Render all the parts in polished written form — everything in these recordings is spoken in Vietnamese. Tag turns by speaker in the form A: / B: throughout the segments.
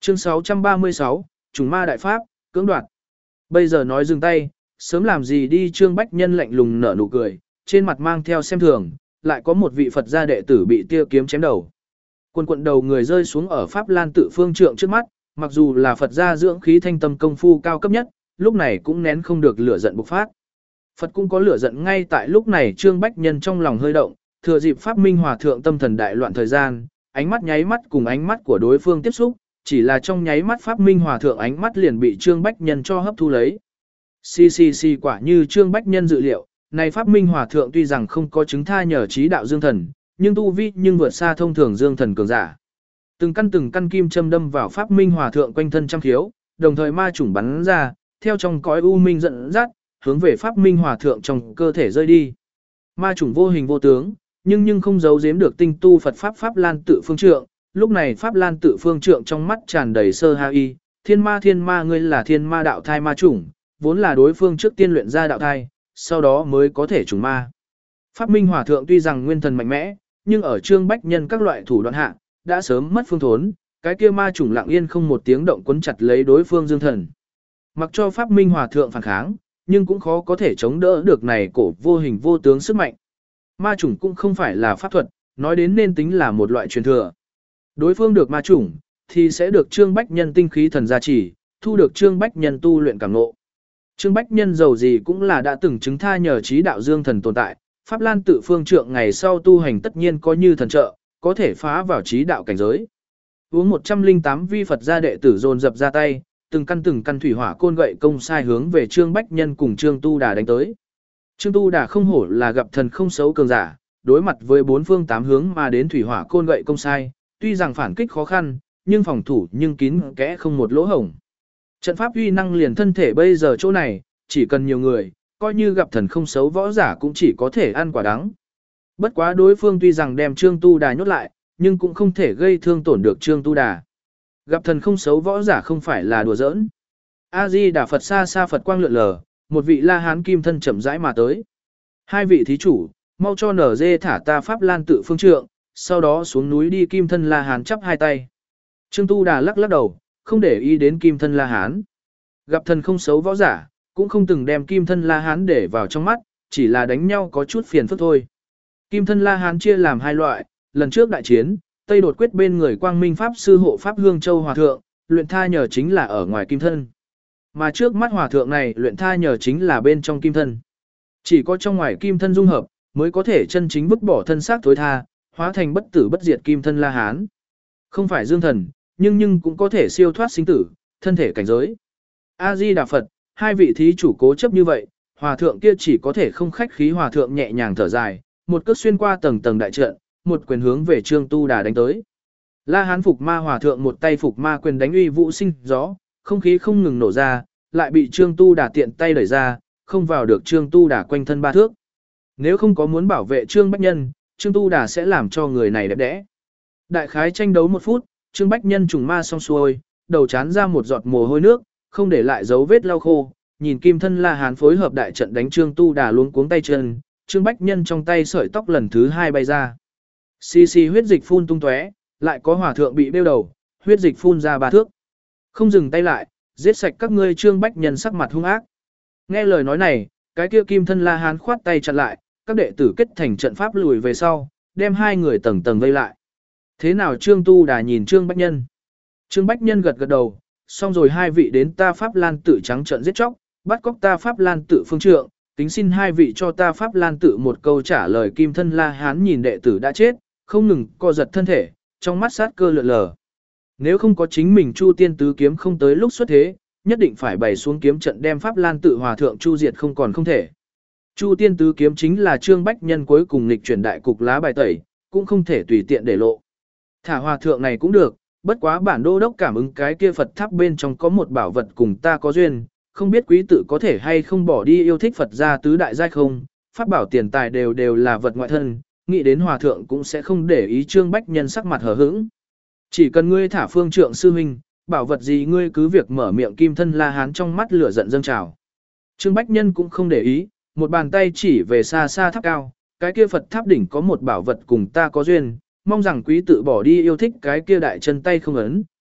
A: Chương 636, Trùng ma đại pháp, cưỡng đoạt. Bây giờ nói dừng tay, sớm làm gì đi. Trương Bách Nhân lạnh lùng nở nụ cười, trên mặt mang theo xem thường, lại có một vị Phật gia đệ tử bị tia kiếm chém đầu. Quần quận đầu người rơi xuống ở Pháp Lan Tự Phương Trượng trước mắt, mặc dù là Phật gia dưỡng khí thanh tâm công phu cao cấp nhất, lúc này cũng nén không được lửa giận bộc phát. Phật cũng có lửa giận ngay tại lúc này. Trương Bách Nhân trong lòng hơi động, thừa dịp Pháp Minh Hòa thượng tâm thần đại loạn thời gian, ánh mắt nháy mắt cùng ánh mắt của đối phương tiếp xúc, chỉ là trong nháy mắt Pháp Minh Hòa thượng ánh mắt liền bị Trương Bách Nhân cho hấp thu lấy. Xì quả như Trương Bách Nhân dự liệu, này Pháp Minh Hòa thượng tuy rằng không có chứng tha nhờ trí đạo dương thần, nhưng tu vi nhưng vượt xa thông thường dương thần cường giả. Từng căn kim châm đâm vào Pháp Minh Hòa thượng quanh thân trăm khiếu, đồng thời ma chủng bắn ra, theo trong cõi u minh dẫn dắt, hướng về Pháp Minh Hòa thượng trong cơ thể rơi đi. Ma chủng vô hình vô tướng, nhưng không giấu giếm được tinh tu Phật pháp Pháp Lan Tự Phương Trượng. Lúc này Pháp Lan Tự Phương Trượng trong mắt tràn đầy sơ ha y, thiên ma ngươi là thiên ma đạo thai ma chủng, vốn là đối phương trước tiên luyện ra đạo thai, sau đó mới có thể trùng ma. Pháp Minh Hòa thượng tuy rằng nguyên thần mạnh mẽ, nhưng ở Trương Bách Nhân các loại thủ đoạn hạ, đã sớm mất phương thốn, cái kia ma chủng lặng yên không một tiếng động quấn chặt lấy đối phương dương thần. Mặc cho Pháp Minh Hòa thượng phản kháng, nhưng cũng khó có thể chống đỡ được này cổ vô hình vô tướng sức mạnh. Ma chủng cũng không phải là pháp thuật, nói đến nên tính là một loại truyền thừa. Đối phương được ma chủng, thì sẽ được Trương Bách Nhân tinh khí thần gia trì, thu được Trương Bách Nhân tu luyện cảm ngộ. Trương Bách Nhân giàu gì cũng là đã từng chứng tha nhờ trí đạo dương thần tồn tại, Pháp Lan Tự Phương Trượng ngày sau tu hành tất nhiên có như thần trợ, có thể phá vào trí đạo cảnh giới. Uống 108 vi Phật gia đệ tử dồn dập ra tay, từng căn thủy hỏa côn gậy công sai hướng về Trương Bách Nhân cùng Trương Tu Đà đánh tới. Trương Tu Đà không hổ là gặp thần không xấu cường giả, đối mặt với bốn phương tám hướng mà đến thủy hỏa côn gậy công sai, tuy rằng phản kích khó khăn, nhưng phòng thủ nhưng kín kẽ không một lỗ hổng. Trận pháp uy năng liền thân thể bây giờ chỗ này, chỉ cần nhiều người, coi như gặp thần không xấu võ giả cũng chỉ có thể ăn quả đắng. Bất quá đối phương tuy rằng đem Trương Tu Đà nhốt lại, nhưng cũng không thể gây thương tổn được Trương Tu Đà. Gặp thần không xấu võ giả không phải là đùa giỡn. A-di Đà Phật xa xa Phật quang lượn lờ, một vị La Hán kim thân chậm rãi mà tới. Hai vị thí chủ, mau cho nở dê thả ta Pháp Lan Tự Phương Trượng, sau đó xuống núi đi. Kim thân La Hán chắp hai tay. Trương Tu Đà lắc lắc đầu, không để ý đến kim thân La Hán. Gặp thần không xấu võ giả, cũng không từng đem kim thân La Hán để vào trong mắt, chỉ là đánh nhau có chút phiền phức thôi. Kim thân La Hán chia làm hai loại, lần trước đại chiến, Tây đột quyết bên người Quang Minh Pháp sư hộ Pháp Hương Châu Hòa Thượng, luyện tha nhờ chính là ở ngoài kim thân. Mà trước mắt Hòa Thượng này luyện tha nhờ chính là bên trong kim thân. Chỉ có trong ngoài kim thân dung hợp, mới có thể chân chính vứt bỏ thân xác thối tha, hóa thành bất tử bất diệt kim thân La Hán. Không phải dương thần, nhưng cũng có thể siêu thoát sinh tử, thân thể cảnh giới. A-di Đà Phật, hai vị thí chủ cố chấp như vậy, Hòa Thượng kia chỉ có thể không khách khí. Hòa Thượng nhẹ nhàng thở dài, một cước xuyên qua tầng tầng đại trận, một quyền hướng về Trương Tu Đà đánh tới. La Hán phục ma Hòa Thượng một tay phục ma quyền đánh uy vũ sinh gió, không khí không ngừng nổ ra, lại bị Trương Tu Đà tiện tay đẩy ra, không vào được Trương Tu Đà quanh thân ba thước. Nếu không có muốn bảo vệ Trương Bách Nhân, Trương Tu Đà sẽ làm cho người này đẹp đẽ. Đại khái tranh đấu 1 phút, Trương Bách Nhân trùng ma xong xuôi, đầu chán ra một giọt mồ hôi nước, không để lại dấu vết lau khô, nhìn kim thân La Hán phối hợp đại trận đánh Trương Tu Đà luống cuống tay chân, Trương Bách Nhân trong tay sợi tóc lần thứ 2 bay ra. Xì huyết dịch phun tung tóe, lại có Hòa Thượng bị bêu đầu, huyết dịch phun ra 3 thước. Không dừng tay lại, giết sạch các ngươi. Trương Bách Nhân sắc mặt hung ác. Nghe lời nói này, cái kia kim thân La Hán khoát tay chặn lại, các đệ tử kết thành trận pháp lùi về sau, đem hai người tầng tầng vây lại. Thế nào? Trương Tu Đà nhìn Trương Bách Nhân. Trương Bách Nhân gật gật đầu, xong rồi hai vị đến ta Pháp Lan Tự trắng trợn giết chóc, bắt cóc ta Pháp Lan Tự Phương Trượng, kính xin hai vị cho ta Pháp Lan Tự một câu trả lời. Kim thân La Hán nhìn đệ tử đã chết, không ngừng co giật thân thể, trong mắt sát cơ lượn lờ. Nếu không có chính mình Chu Tiên Tứ Kiếm không tới lúc xuất thế, nhất định phải bày xuống kiếm trận đem Pháp Lan Tự Hòa Thượng chu diệt không còn không thể. Chu Tiên Tứ Kiếm chính là Trương Bách Nhân cuối cùng nghịch chuyển đại cục lá bài tẩy, cũng không thể tùy tiện để lộ. Thả Hòa Thượng này cũng được, bất quá bản đô đốc cảm ứng cái kia Phật tháp bên trong có một bảo vật cùng ta có duyên, không biết quý tử có thể hay không bỏ đi yêu thích Phật gia tứ đại giai không, pháp bảo tiền tài đều là vật ngoại thân, nghĩ đến Hòa Thượng cũng sẽ không để ý. Trương Bách Nhân sắc mặt hờ hững. Chỉ cần ngươi thả Phương Trượng sư huynh, bảo vật gì ngươi cứ việc mở miệng. Kim thân La Hán trong mắt lửa giận dâng trào. Trương Bách Nhân cũng không để ý, một bàn tay chỉ về xa xa tháp cao, cái kia Phật tháp đỉnh có một bảo vật cùng ta có duyên, mong rằng quý tự bỏ đi yêu thích cái kia đại chân tay không ấn,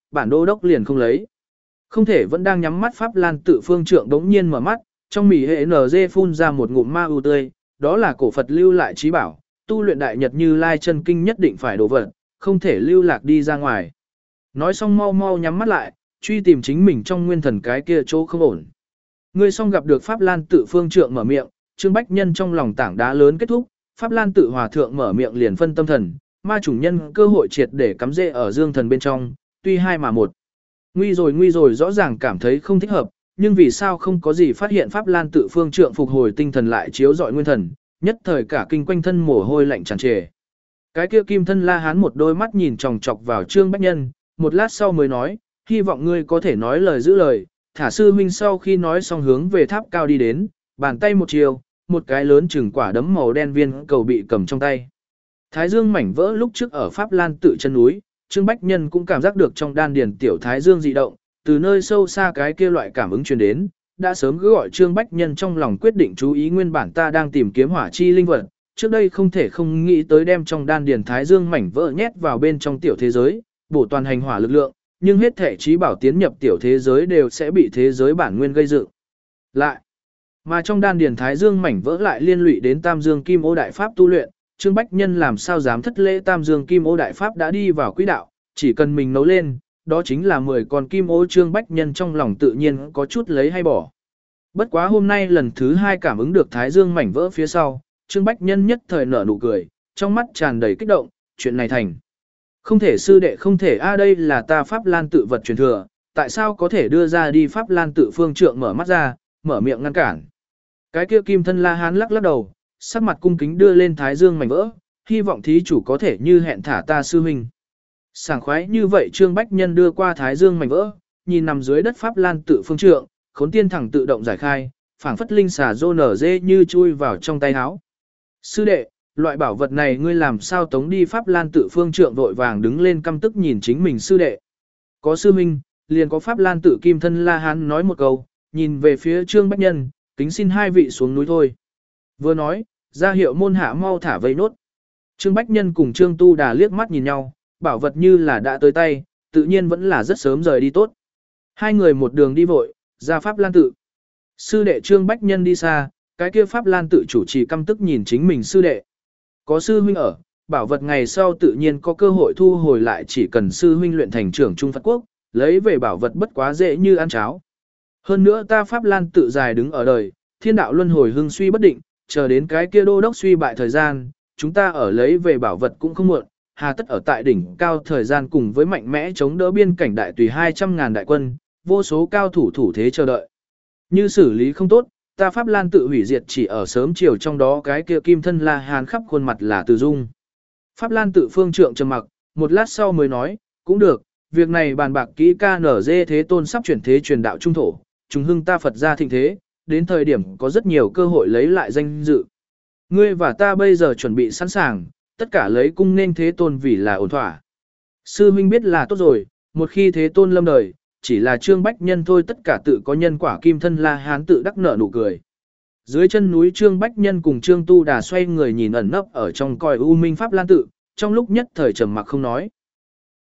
A: bản đô đốc liền không lấy. Không thể vẫn đang nhắm mắt Pháp Lan tự phương trượng đống nhiên mở mắt, trong mỉ hệ NG phun ra một ngụm ma ưu tươi, đó là cổ Phật lưu lại trí bảo, tu luyện đại nhật Như Lai chân kinh nhất định phải đổ vật, không thể lưu lạc đi ra ngoài. Nói xong mau mau nhắm mắt lại, truy tìm chính mình trong nguyên thần cái kia chỗ không ổn. Ngươi xong gặp được Pháp Lan tự phương trượng mở miệng, Trương Bách Nhân trong lòng tảng đá lớn kết thúc, Pháp Lan tự hòa thượng mở miệng liền phân tâm thần, ma chủng nhân cơ hội triệt để cắm rễ ở dương thần bên trong, tuy hai mà một. Nguy rồi rõ ràng cảm thấy không thích hợp, nhưng vì sao không có gì phát hiện Pháp Lan tự phương trượng phục hồi tinh thần lại chiếu dọi nguyên thần, nhất thời cả kinh quanh thân mồ hôi lạnh tràn trề. Cái kia kim thân La Hán một đôi mắt nhìn chòng chọc vào Trương Bách Nhân, một lát sau mới nói, hy vọng ngươi có thể nói lời giữ lời. Thả sư huynh sau khi nói xong hướng về tháp cao đi đến, bàn tay một chiều, một cái lớn chừng quả đấm màu đen viên cầu bị cầm trong tay. Thái dương mảnh vỡ lúc trước ở Pháp Lan tự chân núi, Trương Bách Nhân cũng cảm giác được trong đan điền tiểu thái dương dị động, từ nơi sâu xa cái kia loại cảm ứng truyền đến, đã sớm cứ gọi Trương Bách Nhân trong lòng quyết định chú ý nguyên bản ta đang tìm kiếm hỏa chi linh vật, trước đây không thể không nghĩ tới đem trong đan điền thái dương mảnh vỡ nhét vào bên trong tiểu thế giới, bổ toàn hành hỏa lực lượng, nhưng hết thể trí bảo tiến nhập tiểu thế giới đều sẽ bị thế giới bản nguyên gây dựng lại. Mà trong đan điền thái dương mảnh vỡ lại liên lụy đến Tam Dương Kim Ô Đại Pháp tu luyện, Trương Bách Nhân làm sao dám thất lễ. Tam Dương Kim Ô Đại Pháp đã đi vào quỹ đạo, chỉ cần mình nấu lên, đó chính là 10 con kim ô. Trương Bách Nhân trong lòng tự nhiên có chút lấy hay bỏ. Bất quá hôm nay lần thứ 2 cảm ứng được thái dương mảnh vỡ phía sau, Trương Bách Nhân nhất thời nở nụ cười, trong mắt tràn đầy kích động, chuyện này thành. Không thể sư đệ không thể đây là ta Pháp Lan tự vật truyền thừa, tại sao có thể đưa ra đi. Pháp Lan tự phương trượng mở mắt ra, mở miệng ngăn cản. Cái kia kim thân La Hán lắc lắc đầu, sắc mặt cung kính đưa lên thái dương mảnh vỡ, hy vọng thí chủ có thể như hẹn thả ta sư huynh. Sảng khoái như vậy Trương Bách Nhân đưa qua thái dương mảnh vỡ, nhìn nằm dưới đất Pháp Lan tự phương trượng, khốn tiên thẳng tự động giải khai, phảng phất linh xà rô nở dê như chui vào trong tay áo. Sư đệ, loại bảo vật này ngươi làm sao tống đi. Pháp Lan tự phương trượng vội vàng đứng lên căm tức nhìn chính mình sư đệ. Có sư huynh, liền có Pháp Lan tự kim thân La Hán nói một câu, nhìn về phía Trương Bách Nhân, kính xin hai vị xuống núi thôi. Vừa nói, ra hiệu môn hạ mau thả vây nốt. Trương Bách Nhân cùng Trương Tu Đà liếc mắt nhìn nhau, bảo vật như là đã tới tay, tự nhiên vẫn là rất sớm rời đi tốt. Hai người một đường đi vội, ra Pháp Lan tự. Sư đệ Trương Bách Nhân đi xa, cái kia Pháp Lan tự chủ trì căm tức nhìn chính mình sư đệ. Có sư huynh ở, bảo vật ngày sau tự nhiên có cơ hội thu hồi lại, chỉ cần sư huynh luyện thành trưởng Trung Phật Quốc, lấy về bảo vật bất quá dễ như ăn cháo. Hơn nữa ta Pháp Lan tự dài đứng ở đời, thiên đạo luân hồi hưng suy bất định, chờ đến cái kia đô đốc suy bại thời gian, chúng ta ở lấy về bảo vật cũng không muộn, hà tất ở tại đỉnh cao thời gian cùng với mạnh mẽ chống đỡ biên cảnh đại tùy 200.000 đại quân, vô số cao thủ thủ thế chờ đợi. Như xử lý không tốt, ta Pháp Lan tự hủy diệt chỉ ở sớm chiều, trong đó cái kia kim thân La Hán khắp khuôn mặt là Từ Dung. Pháp Lan tự phương trượng trầm mặc, một lát sau mới nói, cũng được, việc này bàn bạc kỹ. KNG Thế Tôn sắp chuyển thế truyền đạo trung thổ, trùng hưng ta Phật gia thịnh thế, đến thời điểm có rất nhiều cơ hội lấy lại danh dự. Ngươi và ta bây giờ chuẩn bị sẵn sàng, tất cả lấy cung nên Thế Tôn vì là ổn thỏa. Sư huynh biết là tốt rồi, một khi Thế Tôn lâm đời, chỉ là Trương Bách Nhân thôi, tất cả tự có nhân quả. Kim thân La Hán tự đắc nở nụ cười. Dưới chân núi Trương Bách Nhân cùng Trương Tu Đà xoay người nhìn ẩn nấp ở trong còi u minh Pháp Lan tự, trong lúc nhất thời trầm mặc không nói.